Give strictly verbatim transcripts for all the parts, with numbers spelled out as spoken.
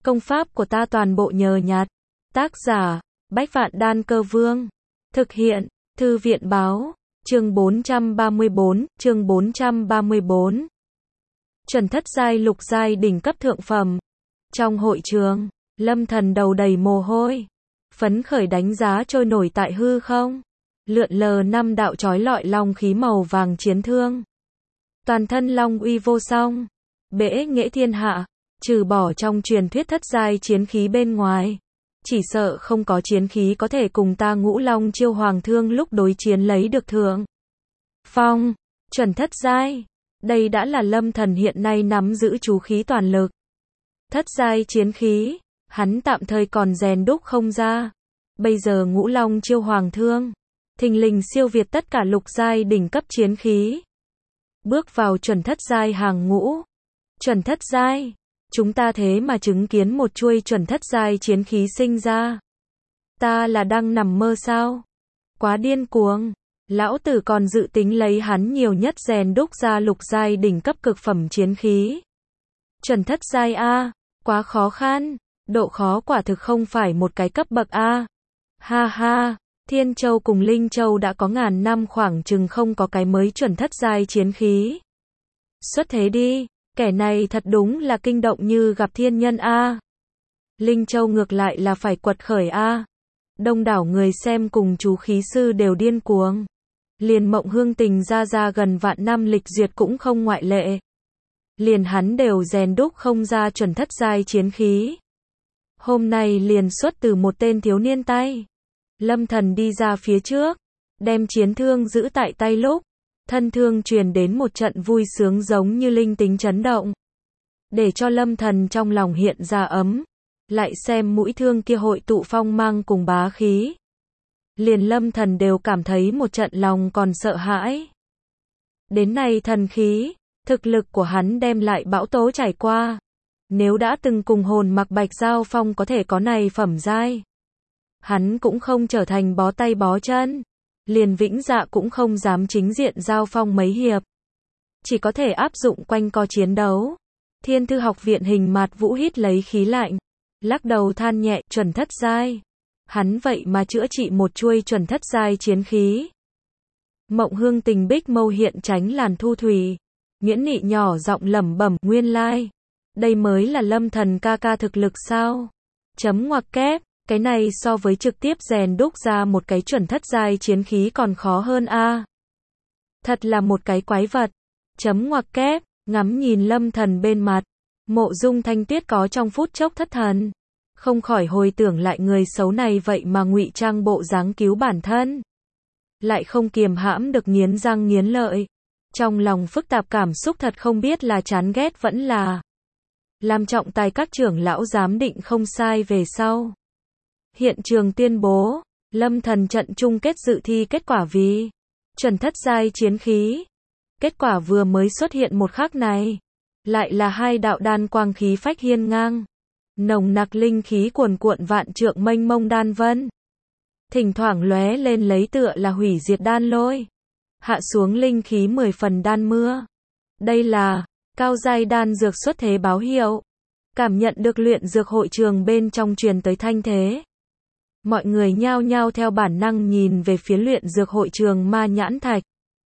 Công pháp của ta toàn bộ nhờ nhặt. Tác giả, Bách Vạn Đan Cơ Vương. Thực hiện, Thư viện Báo. Chương bốn trăm ba mươi bốn, chương bốn trăm ba mươi bốn. Chuẩn thất giai lục giai đỉnh cấp thượng phẩm. Trong hội trường, Lâm Thần đầu đầy mồ hôi, phấn khởi đánh giá trôi nổi tại hư không. Lượn lờ năm đạo chói lọi long khí màu vàng chiến thương. Toàn thân long uy vô song, bẽ nghệ thiên hạ, trừ bỏ trong truyền thuyết thất giai chiến khí bên ngoài, chỉ sợ không có chiến khí có thể cùng ta Ngũ Long Chiêu Hoàng Thương lúc đối chiến lấy được thượng phong. Chuẩn thất giai, đây đã là Lâm Thần hiện nay nắm giữ chú khí toàn lực. Thất giai chiến khí, hắn tạm thời còn rèn đúc không ra. Bây giờ Ngũ Long Chiêu Hoàng Thương, thình lình siêu việt tất cả lục giai đỉnh cấp chiến khí. Bước vào chuẩn thất giai hàng ngũ. Chuẩn thất giai, chúng ta thế mà chứng kiến một chuôi chuẩn thất giai chiến khí sinh ra. Ta là đang nằm mơ sao? Quá điên cuồng. Lão tử còn dự tính lấy hắn nhiều nhất rèn đúc ra lục giai đỉnh cấp cực phẩm chiến khí. Chuẩn thất giai A, quá khó khăn, độ khó quả thực không phải một cái cấp bậc A. Ha ha, Thiên Châu cùng Linh Châu đã có ngàn năm khoảng chừng không có cái mới chuẩn thất giai chiến khí. Xuất thế đi, kẻ này thật đúng là kinh động như gặp thiên nhân A. Linh Châu ngược lại là phải quật khởi A. Đông đảo người xem cùng chú khí sư đều điên cuồng. Liền Mộng Hương Tình ra ra gần vạn năm lịch duyệt cũng không ngoại lệ. Liền hắn đều rèn đúc không ra chuẩn thất giai chiến khí. Hôm nay liền xuất từ một tên thiếu niên tay. Lâm Thần đi ra phía trước, đem chiến thương giữ tại tay lúc, thân thương truyền đến một trận vui sướng giống như linh tính chấn động. Để cho Lâm Thần trong lòng hiện ra ấm, lại xem mũi thương kia hội tụ phong mang cùng bá khí. Liền Lâm Thần đều cảm thấy một trận lòng còn sợ hãi. Đến nay thần khí, thực lực của hắn đem lại bão tố trải qua. Nếu đã từng cùng hồn mặc bạch giao phong có thể có này phẩm giai, hắn cũng không trở thành bó tay bó chân. Liền Vĩnh Dạ cũng không dám chính diện giao phong mấy hiệp. Chỉ có thể áp dụng quanh co chiến đấu. Thiên Thư Học Viện Hình Mạt Vũ hít lấy khí lạnh, lắc đầu than nhẹ, chuẩn thất giai. Hắn vậy mà chữa trị một chuôi chuẩn thất giai chiến khí. Mộng Hương Tình bích mâu hiện tránh làn thu thủy. Nguyễn Nị nhỏ giọng lẩm bẩm, nguyên lai. Đây mới là Lâm Thần ca ca thực lực sao? Chấm ngoặc kép. Cái này so với trực tiếp rèn đúc ra một cái chuẩn thất giai chiến khí còn khó hơn a. Thật là một cái quái vật. Chấm ngoặc kép, ngắm nhìn Lâm Thần bên mặt. Mộ Dung Thanh Tuyết có trong phút chốc thất thần. Không khỏi hồi tưởng lại người xấu này vậy mà ngụy trang bộ dáng cứu bản thân. Lại không kiềm hãm được nghiến răng nghiến lợi. Trong lòng phức tạp cảm xúc thật không biết là chán ghét vẫn là làm trọng tài các trưởng lão giám định không sai về sau. Hiện trường tuyên bố, Lâm Thần trận chung kết dự thi kết quả vì chuẩn thất giai chiến khí. Kết quả vừa mới xuất hiện một khắc này, lại là hai đạo đan quang khí phách hiên ngang, nồng nặc linh khí cuồn cuộn vạn trượng mênh mông đan vân. Thỉnh thoảng lóe lên lấy tựa là hủy diệt đan lôi, hạ xuống linh khí mười phần đan mưa. Đây là cao giai đan dược xuất thế báo hiệu. Cảm nhận được luyện dược hội trường bên trong truyền tới thanh thế. Mọi người nhao nhao theo bản năng nhìn về phía luyện dược hội trường ma nhãn thạch.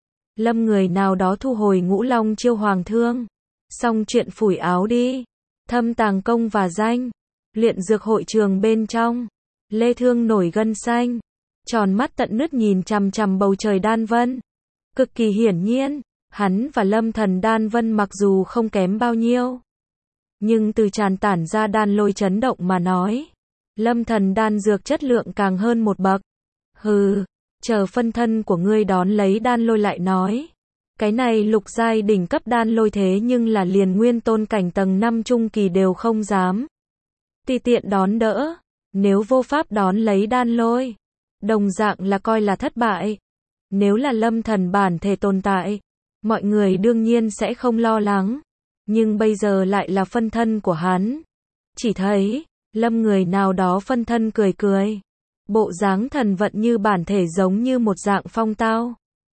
Lâm người nào đó thu hồi Ngũ Long Chiêu Hoàng Thương. Xong chuyện phủi áo đi. Thâm tàng công và danh. Luyện dược hội trường bên trong. Lê Thương nổi gân xanh. Tròn mắt tận nứt nhìn chằm chằm bầu trời đan vân. Cực kỳ hiển nhiên, hắn và Lâm Thần đan vân mặc dù không kém bao nhiêu. Nhưng từ tràn tản ra đan lôi chấn động mà nói. Lâm Thần đan dược chất lượng càng hơn một bậc. Hừ, chờ phân thân của ngươi đón lấy đan lôi lại nói. Cái này lục giai đỉnh cấp đan lôi thế nhưng là liền nguyên tôn cảnh tầng năm trung kỳ đều không dám tùy tiện đón đỡ. Nếu vô pháp đón lấy đan lôi, đồng dạng là coi là thất bại. Nếu là Lâm Thần bản thể tồn tại, mọi người đương nhiên sẽ không lo lắng. Nhưng bây giờ lại là phân thân của hắn. Chỉ thấy Lâm người nào đó phân thân cười cười. Bộ dáng thần vận như bản thể giống như một dạng phong tao.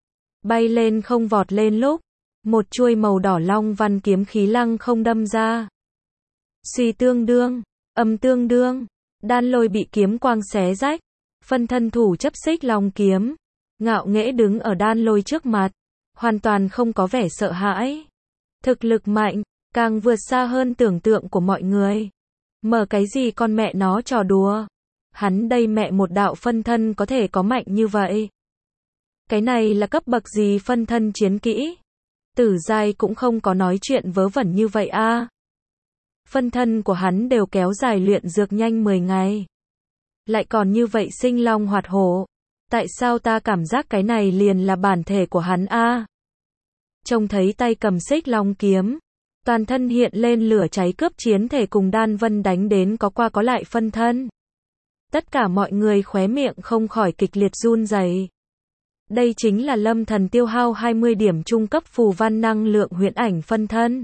Bay lên không vọt lên lúc. Một chuôi màu đỏ long văn kiếm khí lăng không đâm ra. Suy tương đương. Âm tương đương, đan lôi bị kiếm quang xé rách, phân thân thủ chấp xích long kiếm, ngạo nghễ đứng ở đan lôi trước mặt, hoàn toàn không có vẻ sợ hãi. Thực lực mạnh, càng vượt xa hơn tưởng tượng của mọi người. Mở cái gì con mẹ nó trò đùa. Hắn đây mẹ một đạo phân thân có thể có mạnh như vậy. Cái này là cấp bậc gì phân thân chiến kỹ? Tử giai cũng không có nói chuyện vớ vẩn như vậy a. Phân thân của hắn đều kéo dài luyện dược nhanh mười ngày. Lại còn như vậy sinh long hoạt hổ. Tại sao ta cảm giác cái này liền là bản thể của hắn a? Trông thấy tay cầm xích long kiếm, toàn thân hiện lên lửa cháy cướp chiến thể cùng Đan Vân đánh đến có qua có lại phân thân. Tất cả mọi người khóe miệng không khỏi kịch liệt run rẩy. Đây chính là Lâm Thần tiêu hao hai mươi điểm trung cấp phù văn năng lượng huyễn ảnh phân thân.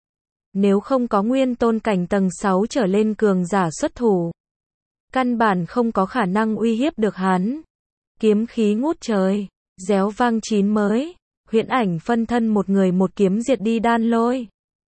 Nếu không có nguyên tôn cảnh tầng sáu trở lên cường giả xuất thủ, căn bản không có khả năng uy hiếp được hắn. Kiếm khí ngút trời, réo vang chín mới, huyễn ảnh phân thân một người một kiếm diệt đi đan lôi.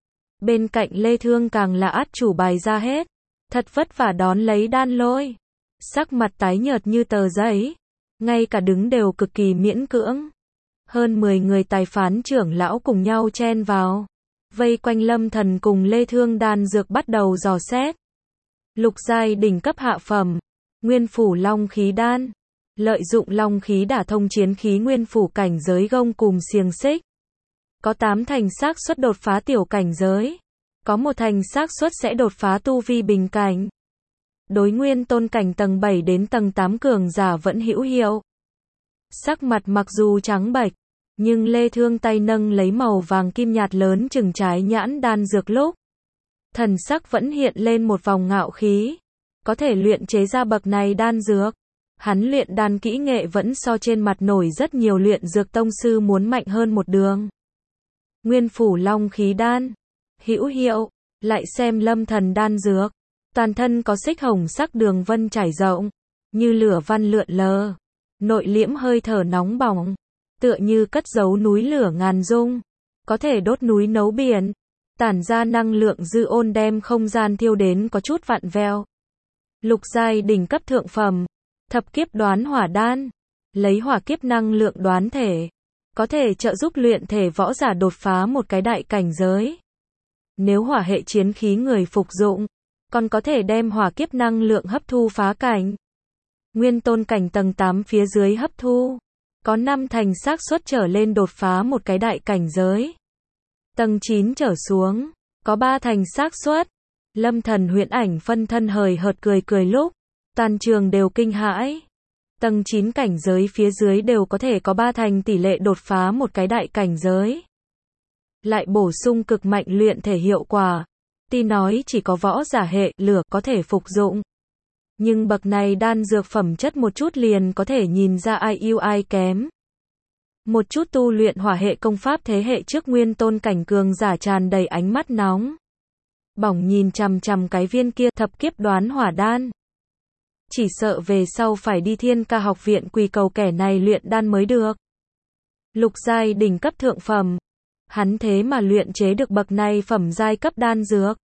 Bên cạnh Lê Thương càng là át chủ bài ra hết, thật vất vả đón lấy đan lôi. Sắc mặt tái nhợt như tờ giấy, ngay cả đứng đều cực kỳ miễn cưỡng. Hơn mười người tài phán trưởng lão cùng nhau chen vào, vây quanh Lâm Thần cùng Lê Thương đan dược bắt đầu dò xét. Lục giai đỉnh cấp hạ phẩm, nguyên phủ long khí đan, lợi dụng long khí đả thông chiến khí nguyên phủ cảnh giới gông cùm xiềng xích. Có tám thành xác suất đột phá tiểu cảnh giới, có một thành xác suất sẽ đột phá tu vi bình cảnh. Đối nguyên tôn cảnh tầng bảy đến tầng tám cường giả vẫn hữu hiệu. Sắc mặt mặc dù trắng bệch, nhưng Lê Thương tay nâng lấy màu vàng kim nhạt lớn chừng trái nhãn đan dược lúc, thần sắc vẫn hiện lên một vòng ngạo khí. Có thể luyện chế ra bậc này đan dược, hắn luyện đan kỹ nghệ vẫn so trên mặt nổi rất nhiều luyện dược tông sư muốn mạnh hơn một đường. Nguyên phủ long khí đan, hữu hiệu, lại xem Lâm Thần đan dược, toàn thân có xích hồng sắc đường vân trải rộng, như lửa văn lượn lờ, nội liễm hơi thở nóng bỏng, tựa như cất giấu núi lửa ngàn dung, có thể đốt núi nấu biển, tản ra năng lượng dư ôn đem không gian thiêu đến có chút vặn vẹo. Lục giai đỉnh cấp thượng phẩm, thập kiếp đoán hỏa đan, lấy hỏa kiếp năng lượng đoán thể, có thể trợ giúp luyện thể võ giả đột phá một cái đại cảnh giới. Nếu hỏa hệ chiến khí người phục dụng, còn có thể đem hỏa kiếp năng lượng hấp thu phá cảnh. Nguyên tôn cảnh tầng tám phía dưới hấp thu, có năm thành xác suất trở lên đột phá một cái đại cảnh giới. Tầng chín trở xuống, có ba thành xác suất. Lâm Thần huyễn ảnh phân thân hời hợt cười cười lúc, toàn trường đều kinh hãi. Tầng chín cảnh giới phía dưới đều có thể có ba thành tỷ lệ đột phá một cái đại cảnh giới. Lại bổ sung cực mạnh luyện thể hiệu quả. Tuy nói chỉ có võ giả hệ lửa có thể phục dụng, nhưng bậc này đan dược phẩm chất một chút liền có thể nhìn ra ai ưu ai kém. Một chút tu luyện hỏa hệ công pháp thế hệ trước nguyên tôn cảnh cường giả tràn đầy ánh mắt nóng bỏng nhìn chằm chằm cái viên kia thập kiếp đoán hỏa đan. Chỉ sợ về sau phải đi Thiên Ca học viện quỳ cầu kẻ này luyện đan mới được. Lục giai đỉnh cấp thượng phẩm, hắn thế mà luyện chế được bậc này phẩm giai cấp đan dược.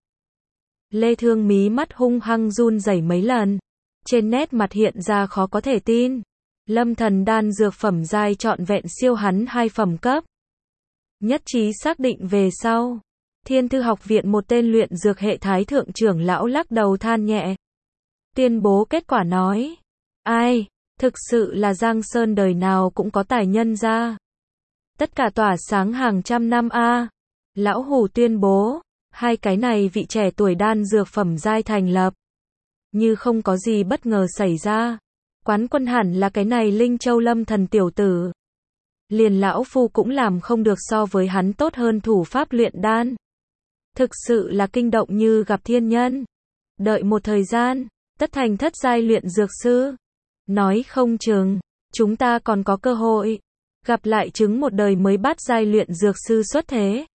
Lê Thương mí mắt hung hăng run rẩy mấy lần, trên nét mặt hiện ra khó có thể tin. Lâm Thần đan dược phẩm giai trọn vẹn siêu hắn hai phẩm cấp. Nhất trí xác định về sau, Thiên Thư học viện một tên luyện dược hệ thái thượng trưởng lão lắc đầu than nhẹ, tuyên bố kết quả nói: ai, thực sự là Giang Sơn đời nào cũng có tài nhân ra. Tất cả tỏa sáng hàng trăm năm a. Lão Hủ tuyên bố, hai cái này vị trẻ tuổi đan dược phẩm giai thành lập. Như không có gì bất ngờ xảy ra, quán quân hẳn là cái này Linh Châu Lâm Thần tiểu tử. Liền lão phu cũng làm không được so với hắn tốt hơn thủ pháp luyện đan. Thực sự là kinh động như gặp thiên nhân. Đợi một thời gian, tất thành thất giai luyện dược sư. Nói không chừng, chúng ta còn có cơ hội gặp lại chứng một đời mới bát giai luyện dược sư xuất thế.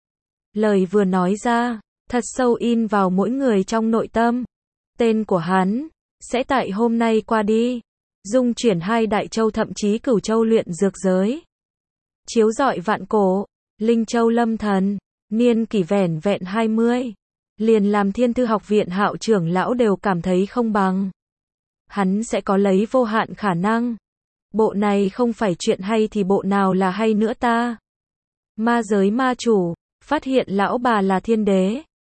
Lời vừa nói ra, thật sâu in vào mỗi người trong nội tâm. Tên của hắn sẽ tại hôm nay qua đi, dung chuyển hai đại châu thậm chí cửu châu luyện dược giới. Chiếu rọi vạn cổ, Linh Châu Lâm Thần, niên kỷ vẻn vẹn hai mươi. Liền làm Thiên Thư học viện Hạo trưởng lão đều cảm thấy không bằng. Hắn sẽ có lấy vô hạn khả năng. Bộ này không phải chuyện hay thì bộ nào là hay nữa ta? Ma giới ma chủ, phát hiện lão bà là thiên đế.